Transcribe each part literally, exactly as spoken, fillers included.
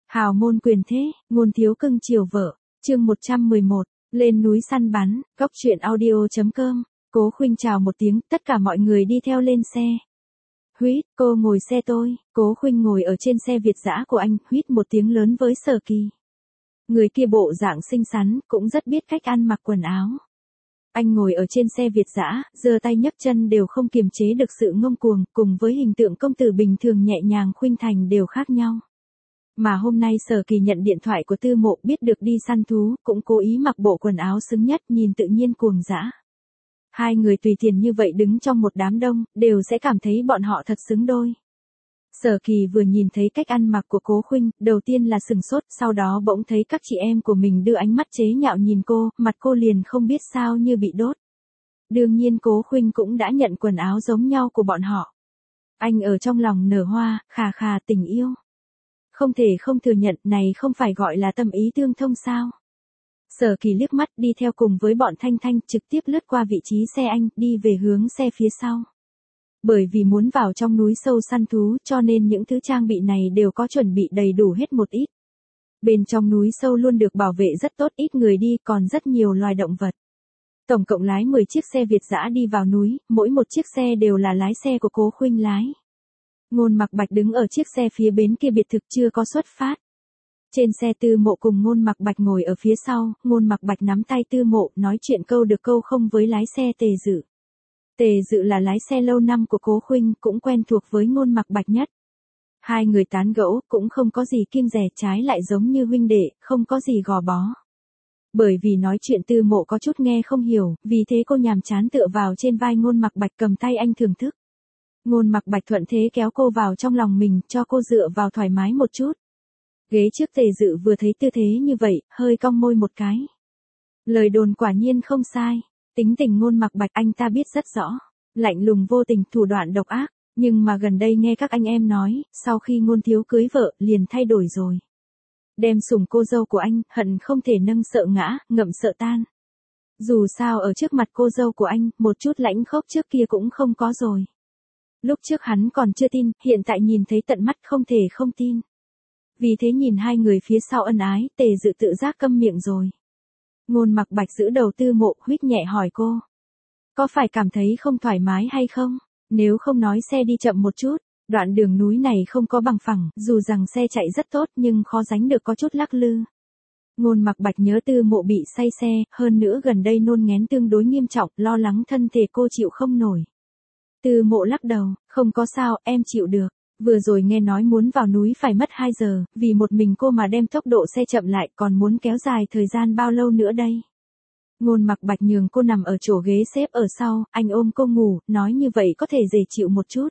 Hào môn quyền thế, ngôn thiếu cưng chiều vợ, chương một trăm mười một, lên núi săn bắn, góc truyện audio.com, Cố Khuynh chào một tiếng, tất cả mọi người đi theo lên xe. Huýt, cô ngồi xe tôi, Cố Khuynh ngồi ở trên xe Việt dã của anh, huýt một tiếng lớn với Sở Kỳ. Người kia bộ dạng xinh xắn, cũng rất biết cách ăn mặc quần áo. Anh ngồi ở trên xe Việt dã, giơ tay nhấc chân đều không kiềm chế được sự ngông cuồng, cùng với hình tượng công tử bình thường nhẹ nhàng khuynh thành đều khác nhau. Mà hôm nay Sở Kỳ nhận điện thoại của Tư Mộ, biết được đi săn thú, cũng cố ý mặc bộ quần áo xứng nhất, nhìn tự nhiên cuồng dã. Hai người tùy tiện như vậy đứng trong một đám đông, đều sẽ cảm thấy bọn họ thật xứng đôi. Sở Kỳ vừa nhìn thấy cách ăn mặc của Cố Khuynh, đầu tiên là sừng sốt, sau đó bỗng thấy các chị em của mình đưa ánh mắt chế nhạo nhìn cô, mặt cô liền không biết sao như bị đốt. Đương nhiên Cố Khuynh cũng đã nhận quần áo giống nhau của bọn họ. Anh ở trong lòng nở hoa, khà khà tình yêu. Không thể không thừa nhận, này không phải gọi là tâm ý tương thông sao. Sở Kỳ liếc mắt đi theo cùng với bọn Thanh Thanh, trực tiếp lướt qua vị trí xe anh, đi về hướng xe phía sau. Bởi vì muốn vào trong núi sâu săn thú, cho nên những thứ trang bị này đều có chuẩn bị đầy đủ hết một ít. Bên trong núi sâu luôn được bảo vệ rất tốt, ít người đi, còn rất nhiều loài động vật. Tổng cộng lái mười chiếc xe Việt dã đi vào núi, mỗi một chiếc xe đều là lái xe của Cố Khuynh lái. Ngôn Mặc Bạch đứng ở chiếc xe phía bên kia biệt thực chưa có xuất phát. Trên xe Tư Mộ cùng Ngôn Mặc Bạch ngồi ở phía sau, Ngôn Mặc Bạch nắm tay Tư Mộ, nói chuyện câu được câu không với lái xe Tề Dự. Tề Dự là lái xe lâu năm của Cố Khuynh, cũng quen thuộc với Ngôn Mặc Bạch nhất. Hai người tán gẫu, cũng không có gì kiêng dè, trái lại giống như huynh đệ, không có gì gò bó. Bởi vì nói chuyện Tư Mộ có chút nghe không hiểu, vì thế cô nhàm chán tựa vào trên vai Ngôn Mặc Bạch cầm tay anh thưởng thức. Ngôn Mặc Bạch thuận thế kéo cô vào trong lòng mình, cho cô dựa vào thoải mái một chút. Ghế trước Tề Dự vừa thấy tư thế như vậy, hơi cong môi một cái. Lời đồn quả nhiên không sai. Tính tình Ngôn Mặc Bạch anh ta biết rất rõ. Lạnh lùng vô tình, thủ đoạn độc ác. Nhưng mà gần đây nghe các anh em nói, sau khi Ngôn thiếu cưới vợ, liền thay đổi rồi. Đem sủng cô dâu của anh, hận không thể nâng sợ ngã, ngậm sợ tan. Dù sao ở trước mặt cô dâu của anh, một chút lãnh khốc trước kia cũng không có rồi. Lúc trước hắn còn chưa tin, hiện tại nhìn thấy tận mắt không thể không tin. Vì thế nhìn hai người phía sau ân ái, Tề Dự tự giác câm miệng rồi. Ngôn Mặc Bạch giữ đầu Tư Mộ, huýt nhẹ hỏi cô. Có phải cảm thấy không thoải mái hay không? Nếu không nói xe đi chậm một chút, đoạn đường núi này không có bằng phẳng, dù rằng xe chạy rất tốt nhưng khó tránh được có chút lắc lư. Ngôn Mặc Bạch nhớ Tư Mộ bị say xe, hơn nữa gần đây nôn nghén tương đối nghiêm trọng, lo lắng thân thể cô chịu không nổi. Tư Mộ lắc đầu, không có sao, em chịu được. Vừa rồi nghe nói muốn vào núi phải mất hai giờ, vì một mình cô mà đem tốc độ xe chậm lại, còn muốn kéo dài thời gian bao lâu nữa đây. Ngôn Mặc Bạch nhường cô nằm ở chỗ ghế xếp ở sau, anh ôm cô ngủ, nói như vậy có thể dễ chịu một chút.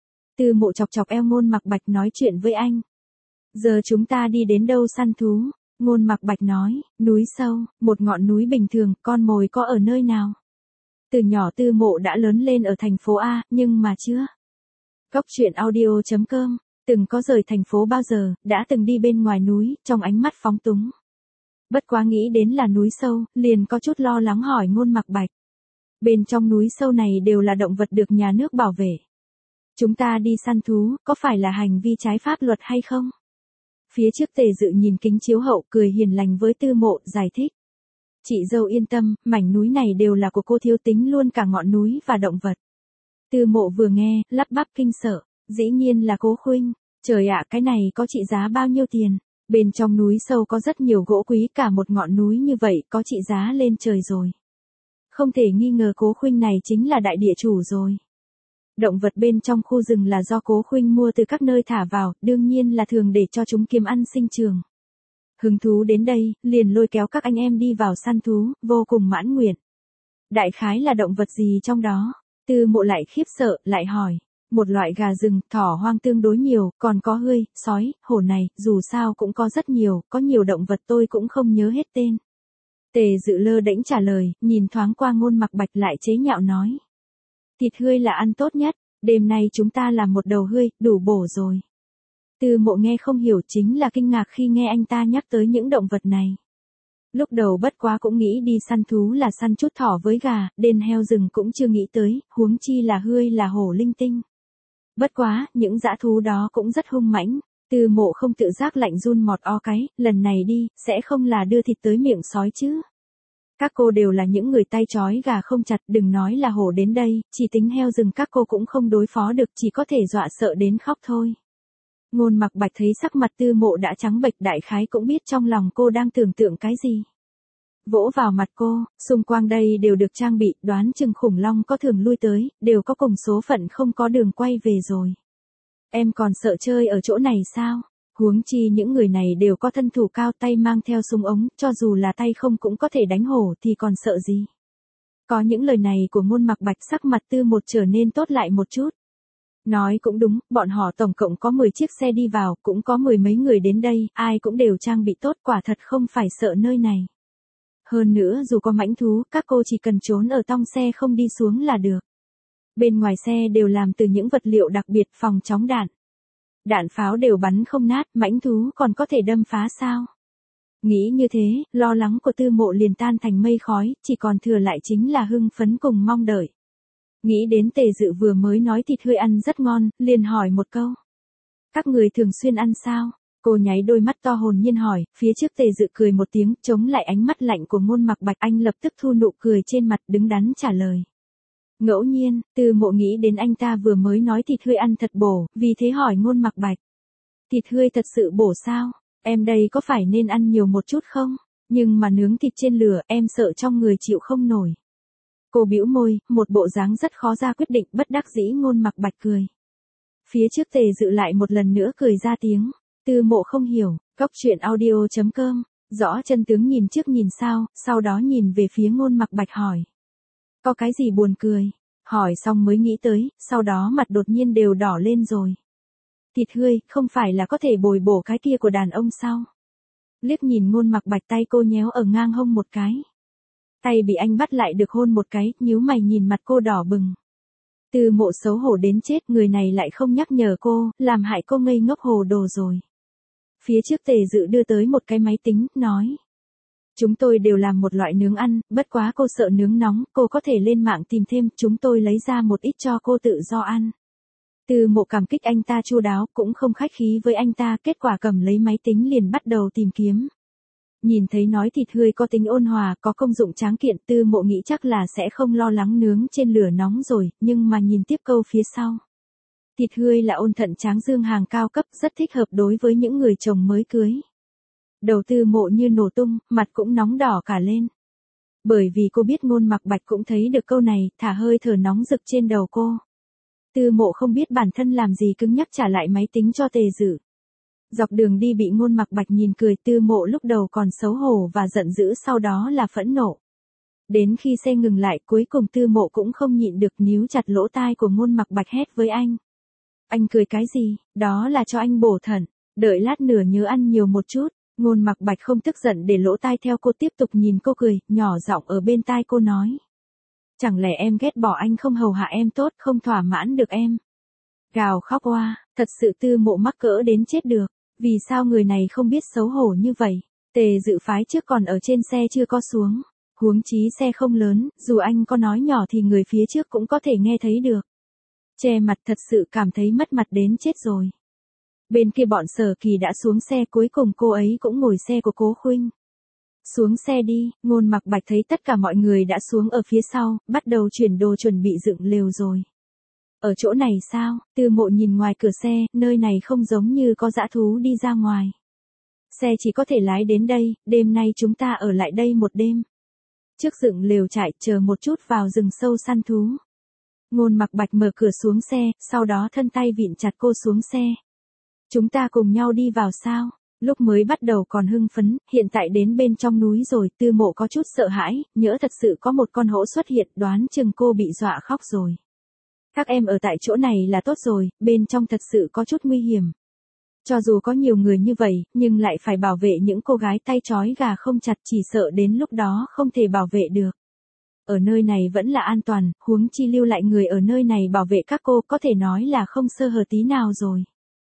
Tư Mộ chọc chọc eo Ngôn Mặc Bạch nói chuyện với anh. Giờ chúng ta đi đến đâu săn thú? Ngôn Mặc Bạch nói, núi sâu, một ngọn núi bình thường, con mồi có ở nơi nào? Từ nhỏ Tư Mộ đã lớn lên ở thành phố A, nhưng mà chưa. Góc truyện audio.com, từng có rời thành phố bao giờ, đã từng đi bên ngoài núi, trong ánh mắt phóng túng. Bất quá nghĩ đến là núi sâu, liền có chút lo lắng hỏi Ngôn Mặc Bạch. Bên trong núi sâu này đều là động vật được nhà nước bảo vệ. Chúng ta đi săn thú, có phải là hành vi trái pháp luật hay không? Phía trước Tề Dự nhìn kính chiếu hậu, cười hiền lành với Tư Mộ, giải thích. Chị dâu yên tâm, mảnh núi này đều là của cô, thiếu tính luôn cả ngọn núi và động vật. Tư Mộ vừa nghe, lắp bắp kinh sợ, dĩ nhiên là Cố Khuynh, trời ạ, cái này có trị giá bao nhiêu tiền? Bên trong núi sâu có rất nhiều gỗ quý, cả một ngọn núi như vậy có trị giá lên trời rồi. Không thể nghi ngờ Cố Khuynh này chính là đại địa chủ rồi. Động vật bên trong khu rừng là do Cố Khuynh mua từ các nơi thả vào, đương nhiên là thường để cho chúng kiếm ăn sinh trường. Hứng thú đến đây, liền lôi kéo các anh em đi vào săn thú, vô cùng mãn nguyện. Đại khái là động vật gì trong đó? Tư Mộ lại khiếp sợ, lại hỏi. Một loại gà rừng, thỏ hoang tương đối nhiều, còn có hươu, sói, hổ này, dù sao cũng có rất nhiều, có nhiều động vật tôi cũng không nhớ hết tên. Tề Dự lơ đễnh trả lời, nhìn thoáng qua Ngôn Mặc Bạch lại chế nhạo nói. Thịt hươu là ăn tốt nhất, đêm nay chúng ta làm một đầu hươu, đủ bổ rồi. Tư Mộ nghe không hiểu, chính là kinh ngạc khi nghe anh ta nhắc tới những động vật này. Lúc đầu bất quá cũng nghĩ đi săn thú là săn chút thỏ với gà, đền heo rừng cũng chưa nghĩ tới, huống chi là hươu là hổ linh tinh. Bất quá, những dã thú đó cũng rất hung mãnh, Tư Mộ không tự giác lạnh run mọt o cái, lần này đi, sẽ không là đưa thịt tới miệng sói chứ. Các cô đều là những người tay trói gà không chặt, đừng nói là hổ đến đây, chỉ tính heo rừng các cô cũng không đối phó được, chỉ có thể dọa sợ đến khóc thôi. Ngôn Mặc Bạch thấy sắc mặt Tư Mộ đã trắng bệch, đại khái cũng biết trong lòng cô đang tưởng tượng cái gì. Vỗ vào mặt cô, xung quanh đây đều được trang bị, đoán chừng khủng long có thường lui tới, đều có cùng số phận không có đường quay về rồi. Em còn sợ chơi ở chỗ này sao? Huống chi những người này đều có thân thủ cao, tay mang theo súng ống, cho dù là tay không cũng có thể đánh hổ thì còn sợ gì. Có những lời này của Ngôn Mặc Bạch, sắc mặt Tư Một trở nên tốt lại một chút. Nói cũng đúng, bọn họ tổng cộng có mười chiếc xe đi vào, cũng có mười mấy người đến đây, ai cũng đều trang bị tốt, quả thật không phải sợ nơi này. Hơn nữa dù có mãnh thú, các cô chỉ cần trốn ở trong xe không đi xuống là được. Bên ngoài xe đều làm từ những vật liệu đặc biệt phòng chống đạn. Đạn pháo đều bắn không nát, mãnh thú còn có thể đâm phá sao? Nghĩ như thế, lo lắng của Tư Mộ liền tan thành mây khói, chỉ còn thừa lại chính là hưng phấn cùng mong đợi. Nghĩ đến Tề Dự vừa mới nói thịt hơi ăn rất ngon, liền hỏi một câu. Các người thường xuyên ăn sao? Cô nháy đôi mắt to hồn nhiên hỏi, phía trước Tề Dự cười một tiếng, chống lại ánh mắt lạnh của Ngôn Mặc Bạch, anh lập tức thu nụ cười trên mặt, đứng đắn trả lời. Ngẫu nhiên, Tư Mộ nghĩ đến anh ta vừa mới nói thịt hơi ăn thật bổ, vì thế hỏi Ngôn Mặc Bạch. Thịt hơi thật sự bổ sao? Em đây có phải nên ăn nhiều một chút không? Nhưng mà nướng thịt trên lửa, em sợ trong người chịu không nổi. Cô bĩu môi, một bộ dáng rất khó ra quyết định, bất đắc dĩ. Ngôn Mặc Bạch cười. Phía trước Tề Dự lại một lần nữa cười ra tiếng. Tư Mộ không hiểu, Cóc Truyện Audio chấm com, rõ chân tướng nhìn trước nhìn sau, sau đó nhìn về phía Ngôn Mặc Bạch hỏi. Có cái gì buồn cười? Hỏi xong mới nghĩ tới, sau đó mặt đột nhiên đều đỏ lên rồi. Thịt hươi, không phải là có thể bồi bổ cái kia của đàn ông sao? Liếc nhìn Ngôn Mặc Bạch, tay cô nhéo ở ngang hông một cái. Tay bị anh bắt lại được hôn một cái, nhíu mày nhìn mặt cô đỏ bừng. Tư Mộ xấu hổ đến chết, người này lại không nhắc nhở cô, làm hại cô ngây ngốc hồ đồ rồi. Phía trước Tề Dự đưa tới một cái máy tính, nói. Chúng tôi đều làm một loại nướng ăn, bất quá cô sợ nướng nóng, cô có thể lên mạng tìm thêm, chúng tôi lấy ra một ít cho cô tự do ăn. Tư Mộ cảm kích anh ta chu đáo, cũng không khách khí với anh ta, kết quả cầm lấy máy tính liền bắt đầu tìm kiếm. Nhìn thấy nói thịt hươi có tính ôn hòa, có công dụng tráng kiện, Tư Mộ nghĩ chắc là sẽ không lo lắng nướng trên lửa nóng rồi, nhưng mà nhìn tiếp câu phía sau. Thịt hươi là ôn thận tráng dương hàng cao cấp, rất thích hợp đối với những người chồng mới cưới. Đầu Tư Mộ như nổ tung, mặt cũng nóng đỏ cả lên. Bởi vì cô biết Ngôn Mặc Bạch cũng thấy được câu này, thả hơi thở nóng rực trên đầu cô. Tư Mộ không biết bản thân làm gì cứng nhắc trả lại máy tính cho Tề Dự. Dọc đường đi bị Ngôn Mặc Bạch nhìn cười, Tư Mộ lúc đầu còn xấu hổ và giận dữ, sau đó là phẫn nộ. Đến khi xe ngừng lại, cuối cùng Tư Mộ cũng không nhịn được, níu chặt lỗ tai của Ngôn Mặc Bạch hét với anh. Anh cười cái gì, đó là cho anh bổ thận, đợi lát nữa nhớ ăn nhiều một chút. Ngôn Mặc Bạch không tức giận để lỗ tai theo cô, tiếp tục nhìn cô cười, nhỏ giọng ở bên tai cô nói. Chẳng lẽ em ghét bỏ anh không hầu hạ em tốt, không thỏa mãn được em? Gào khóc oa, thật sự Tư Mộ mắc cỡ đến chết được, vì sao người này không biết xấu hổ như vậy? Tề Dự phái trước còn ở trên xe chưa có xuống, huống chí xe không lớn, dù anh có nói nhỏ thì người phía trước cũng có thể nghe thấy được. Che mặt, thật sự cảm thấy mất mặt đến chết rồi. Bên kia bọn Sở Kỳ đã xuống xe, cuối cùng cô ấy cũng ngồi xe của Cố Khuynh. Xuống xe đi, Ngôn Mặc Bạch thấy tất cả mọi người đã xuống ở phía sau, bắt đầu chuyển đồ chuẩn bị dựng lều rồi. Ở chỗ này sao? Tư Mộ nhìn ngoài cửa xe, nơi này không giống như có dã thú đi ra ngoài. Xe chỉ có thể lái đến đây, đêm nay chúng ta ở lại đây một đêm. Trước dựng lều trại, chờ một chút vào rừng sâu săn thú. Ngôn Mặc Bạch mở cửa xuống xe, sau đó thân tay vịn chặt cô xuống xe. Chúng ta cùng nhau đi vào sao? Lúc mới bắt đầu còn hưng phấn, hiện tại đến bên trong núi rồi, Tư Mộ có chút sợ hãi, nhỡ thật sự có một con hổ xuất hiện, đoán chừng cô bị dọa khóc rồi. Các em ở tại chỗ này là tốt rồi, bên trong thật sự có chút nguy hiểm. Cho dù có nhiều người như vậy, nhưng lại phải bảo vệ những cô gái tay trói gà không chặt, chỉ sợ đến lúc đó không thể bảo vệ được. Ở nơi này vẫn là an toàn, huống chi lưu lại người ở nơi này bảo vệ các cô, có thể nói là không sơ hở tí nào rồi.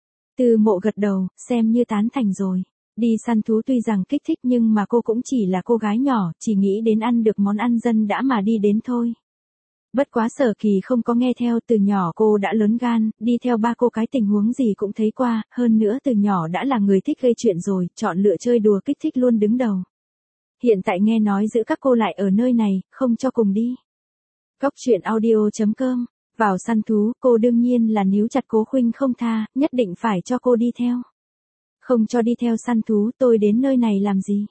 Tư Mộ gật đầu, xem như tán thành rồi. Đi săn thú tuy rằng kích thích nhưng mà cô cũng chỉ là cô gái nhỏ, chỉ nghĩ đến ăn được món ăn dân đã mà đi đến thôi. Bất quá Sở Kỳ không có nghe theo, từ nhỏ cô đã lớn gan, đi theo ba cô cái tình huống gì cũng thấy qua, hơn nữa từ nhỏ đã là người thích gây chuyện rồi, chọn lựa chơi đùa kích thích luôn đứng đầu. Hiện tại nghe nói giữ các cô lại ở nơi này, không cho cùng đi. Cóc truyện audio chấm com, vào săn thú, cô đương nhiên là níu chặt Cố Khuynh không tha, nhất định phải cho cô đi theo. Không cho đi theo săn thú, tôi đến nơi này làm gì?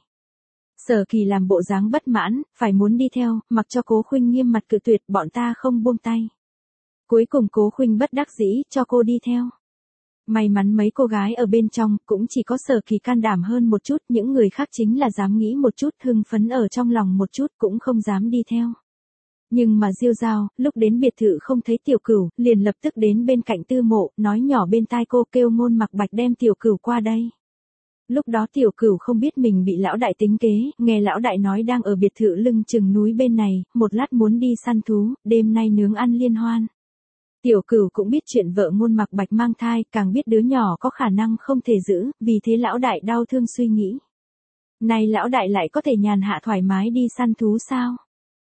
Sở Kỳ làm bộ dáng bất mãn, phải muốn đi theo, mặc cho Cố Khuynh nghiêm mặt cự tuyệt, bọn ta không buông tay. Cuối cùng Cố Khuynh bất đắc dĩ, cho cô đi theo. May mắn mấy cô gái ở bên trong, cũng chỉ có Sở Kỳ can đảm hơn một chút, những người khác chính là dám nghĩ một chút, hưng phấn ở trong lòng một chút, cũng không dám đi theo. Nhưng mà Diêu Giao, lúc đến biệt thự không thấy Tiểu Cửu, liền lập tức đến bên cạnh Tư Mộ, nói nhỏ bên tai cô, kêu Ngôn Mặc Bạch đem Tiểu Cửu qua đây. Lúc đó Tiểu Cửu không biết mình bị lão đại tính kế, nghe lão đại nói đang ở biệt thự lưng chừng núi bên này, một lát muốn đi săn thú, đêm nay nướng ăn liên hoan. Tiểu Cửu cũng biết chuyện vợ Ngôn Mặc Bạch mang thai, càng biết đứa nhỏ có khả năng không thể giữ, vì thế lão đại đau thương suy nghĩ. Này lão đại lại có thể nhàn hạ thoải mái đi săn thú sao?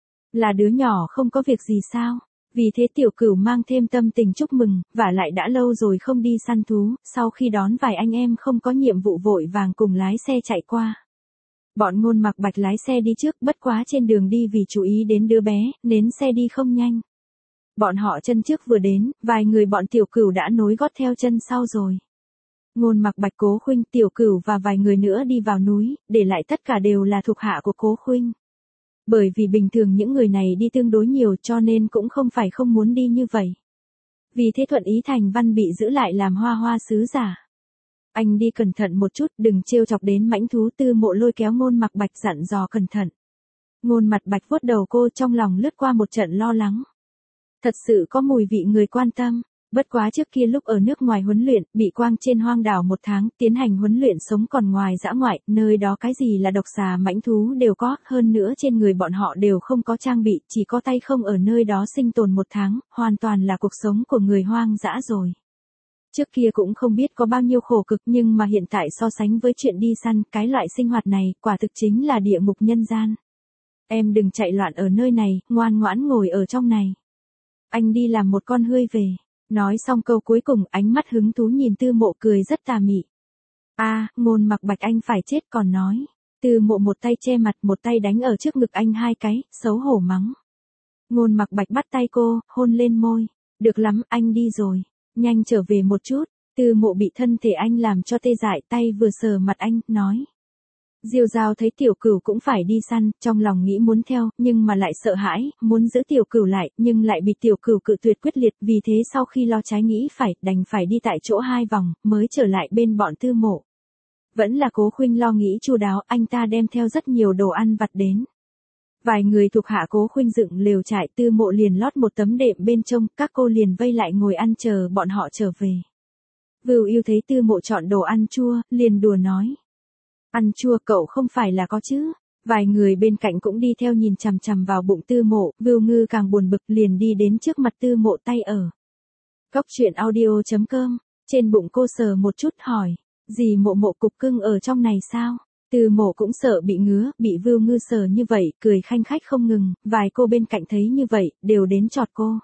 Là đứa nhỏ không có việc gì sao? Vì thế Tiểu Cửu mang thêm tâm tình chúc mừng, và lại đã lâu rồi không đi săn thú, sau khi đón vài anh em không có nhiệm vụ vội vàng cùng lái xe chạy qua. Bọn Ngôn Mặc Bạch lái xe đi trước, bất quá trên đường đi vì chú ý đến đứa bé, nến xe đi không nhanh. Bọn họ chân trước vừa đến, vài người bọn Tiểu Cửu đã nối gót theo chân sau rồi. Ngôn Mặc Bạch, Cố Khuynh, Tiểu Cửu và vài người nữa đi vào núi, để lại tất cả đều là thuộc hạ của Cố Khuynh. Bởi vì bình thường những người này đi tương đối nhiều cho nên cũng không phải không muốn đi như vậy. Vì thế Thuận Ý Thành Văn bị giữ lại làm hoa hoa sứ giả. Anh đi cẩn thận một chút, đừng trêu chọc đến mãnh thú. Tư Mộ lôi kéo Ngôn Mặc Bạch dặn dò cẩn thận. Ngôn Mặc Bạch vuốt đầu cô, trong lòng lướt qua một trận lo lắng. Thật sự có mùi vị người quan tâm. Bất quá trước kia lúc ở nước ngoài huấn luyện, bị quang trên hoang đảo một tháng, tiến hành huấn luyện sống còn ngoài dã ngoại, nơi đó cái gì là độc xà mãnh thú đều có, hơn nữa trên người bọn họ đều không có trang bị, chỉ có tay không ở nơi đó sinh tồn một tháng, hoàn toàn là cuộc sống của người hoang dã rồi. Trước kia cũng không biết có bao nhiêu khổ cực, nhưng mà hiện tại so sánh với chuyện đi săn, cái loại sinh hoạt này, quả thực chính là địa ngục nhân gian. Em đừng chạy loạn ở nơi này, ngoan ngoãn ngồi ở trong này. Anh đi làm một con hươu về. Nói xong câu cuối cùng, ánh mắt hứng thú nhìn Tư Mộ, cười rất tà mị. A, à, Ngôn Mặc Bạch anh phải chết còn nói. Tư Mộ một tay che mặt, một tay đánh ở trước ngực anh hai cái, xấu hổ mắng. Ngôn Mặc Bạch bắt tay cô, hôn lên môi. Được lắm, anh đi rồi. Nhanh trở về một chút. Tư Mộ bị thân thể anh làm cho tê dại, tay vừa sờ mặt anh, nói. Diêu Giao thấy Tiểu Cửu cũng phải đi săn, trong lòng nghĩ muốn theo, nhưng mà lại sợ hãi, muốn giữ Tiểu Cửu lại, nhưng lại bị Tiểu Cửu cự tuyệt quyết liệt, vì thế sau khi lo trái nghĩ phải, đành phải đi tại chỗ hai vòng, mới trở lại bên bọn Tư Mộ. Vẫn là Cố Khuynh lo nghĩ chu đáo, anh ta đem theo rất nhiều đồ ăn vặt đến. Vài người thuộc hạ Cố Khuynh dựng lều trại, Tư Mộ liền lót một tấm đệm bên trong, các cô liền vây lại ngồi ăn chờ bọn họ trở về. Vưu Yêu thấy Tư Mộ chọn đồ ăn chua, liền đùa nói. Ăn chua cậu không phải là có chứ? Vài người bên cạnh cũng đi theo nhìn chằm chằm vào bụng Tư Mộ, Vưu Ngư càng buồn bực liền đi đến trước mặt Tư Mộ, tay ở. Cóc truyện audio chấm com, trên bụng cô sờ một chút hỏi, gì Mộ Mộ cục cưng ở trong này sao? Tư Mộ cũng sợ bị ngứa, bị Vưu Ngư sờ như vậy, cười khanh khách không ngừng, vài cô bên cạnh thấy như vậy, đều đến chọt cô.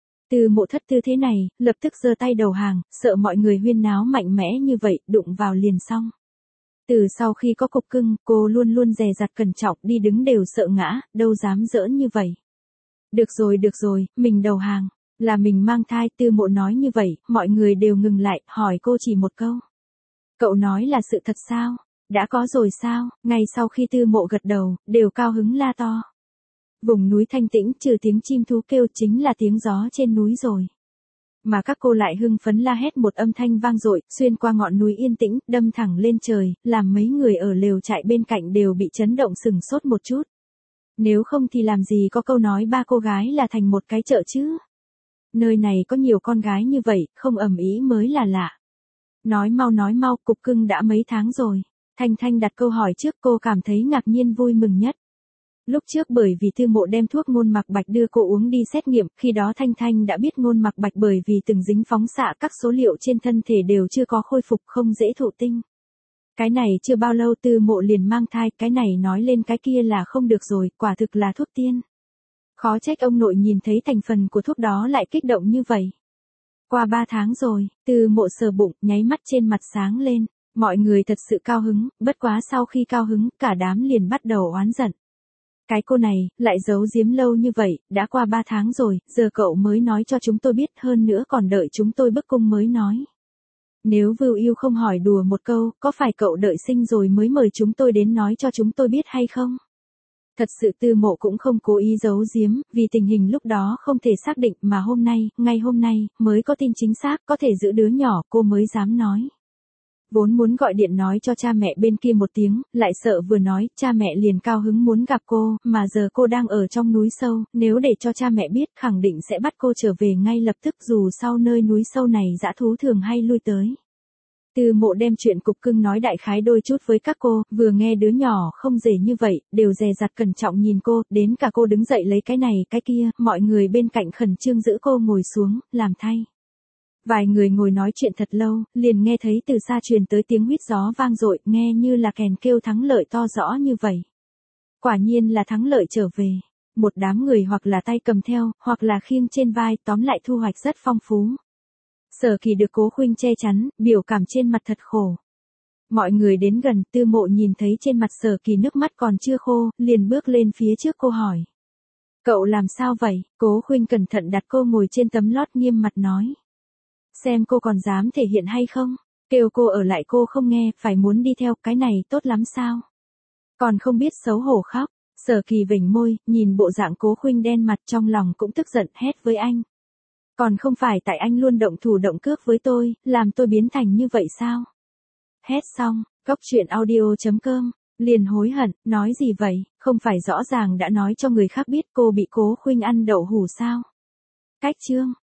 Tư Mộ thất tư thế này, lập tức giơ tay đầu hàng, sợ mọi người huyên náo mạnh mẽ như vậy, đụng vào liền xong. Từ sau khi có cục cưng, cô luôn luôn dè dặt cẩn trọng, đi đứng đều sợ ngã, đâu dám giỡn như vậy. Được rồi được rồi, mình đầu hàng, là mình mang thai. Tư Mộ nói như vậy, mọi người đều ngừng lại, hỏi cô chỉ một câu. Cậu nói là sự thật sao? Đã có rồi sao? Ngay sau khi Tư Mộ gật đầu, đều cao hứng la to. Vùng núi thanh tĩnh, trừ tiếng chim thú kêu chính là tiếng gió trên núi rồi. Mà các cô lại hưng phấn la hét một âm thanh vang dội, xuyên qua ngọn núi yên tĩnh, đâm thẳng lên trời, làm mấy người ở lều trại bên cạnh đều bị chấn động sừng sốt một chút. Nếu không thì làm gì có câu nói ba cô gái là thành một cái chợ chứ? Nơi này có nhiều con gái như vậy, không ầm ĩ mới là lạ. Nói mau nói mau, cục cưng đã mấy tháng rồi. Thanh Thanh đặt câu hỏi trước, cô cảm thấy ngạc nhiên vui mừng nhất. Lúc trước bởi vì Tư Mộ đem thuốc Ngôn Mặc Bạch đưa cô uống đi xét nghiệm, khi đó Thanh Thanh đã biết Ngôn Mặc Bạch bởi vì từng dính phóng xạ các số liệu trên thân thể đều chưa có khôi phục, không dễ thụ tinh. Cái này chưa bao lâu Tư Mộ liền mang thai, cái này nói lên cái kia là không được rồi, quả thực là thuốc tiên. Khó trách ông nội nhìn thấy thành phần của thuốc đó lại kích động như vậy. Qua ba tháng rồi, Từ Mộ sờ bụng, nháy mắt trên mặt sáng lên. Mọi người thật sự cao hứng, bất quá sau khi cao hứng, cả đám liền bắt đầu oán giận. Cái cô này, lại giấu giếm lâu như vậy, đã qua ba tháng rồi, giờ cậu mới nói cho chúng tôi biết, hơn nữa còn đợi chúng tôi bức cung mới nói. Nếu Vưu Yêu không hỏi đùa một câu, có phải cậu đợi sinh rồi mới mời chúng tôi đến nói cho chúng tôi biết hay không? Thật sự Tư Mộ cũng không cố ý giấu giếm, vì tình hình lúc đó không thể xác định mà hôm nay, ngay hôm nay, mới có tin chính xác, có thể giữ đứa nhỏ, cô mới dám nói. Vốn muốn gọi điện nói cho cha mẹ bên kia một tiếng, lại sợ vừa nói, cha mẹ liền cao hứng muốn gặp cô, mà giờ cô đang ở trong núi sâu, nếu để cho cha mẹ biết khẳng định sẽ bắt cô trở về ngay lập tức dù sau nơi núi sâu này dã thú thường hay lui tới. Từ Mộ đem chuyện cục cưng nói đại khái đôi chút với các cô, vừa nghe đứa nhỏ không rể như vậy, đều dè dặt cẩn trọng nhìn cô, đến cả cô đứng dậy lấy cái này cái kia, mọi người bên cạnh khẩn trương giữ cô ngồi xuống, làm thay. Vài người ngồi nói chuyện thật lâu, liền nghe thấy từ xa truyền tới tiếng huýt gió vang dội, nghe như là kèn kêu thắng lợi to rõ như vậy. Quả nhiên là thắng lợi trở về. Một đám người hoặc là tay cầm theo, hoặc là khiêng trên vai, tóm lại thu hoạch rất phong phú. Sở Kỳ được Cố Khuynh che chắn, biểu cảm trên mặt thật khổ. Mọi người đến gần, Tư Mộ nhìn thấy trên mặt Sở Kỳ nước mắt còn chưa khô, liền bước lên phía trước cô hỏi. Cậu làm sao vậy? Cố Khuynh cẩn thận đặt cô ngồi trên tấm lót nghiêm mặt nói. Xem cô còn dám thể hiện hay không? Kêu cô ở lại cô không nghe, phải muốn đi theo, cái này tốt lắm sao? Còn không biết xấu hổ khóc. Sở Kỳ vểnh môi, nhìn bộ dạng Cố Khuynh đen mặt trong lòng cũng tức giận, hét với anh. Còn không phải tại anh luôn động thủ động cước với tôi, làm tôi biến thành như vậy sao? Hét xong, Cốc Truyện Audio chấm com, liền hối hận, nói gì vậy, không phải rõ ràng đã nói cho người khác biết cô bị Cố Khuynh ăn đậu hủ sao? Cách chương.